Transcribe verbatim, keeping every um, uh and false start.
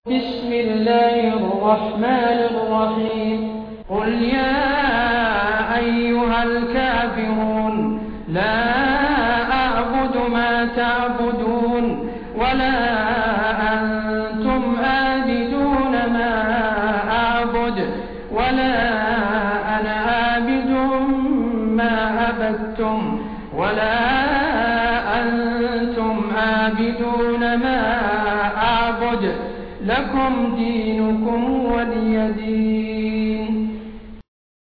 بسم الله الرحمن الرحيم قل يا أيها الكافرون لا أعبد ما تعبدون ولا أنتم عابدون ما أعبد ولا أنا عابد ما عبدتم ولا أنتم عابدون ما أعبد لكم دينكم ولي دين.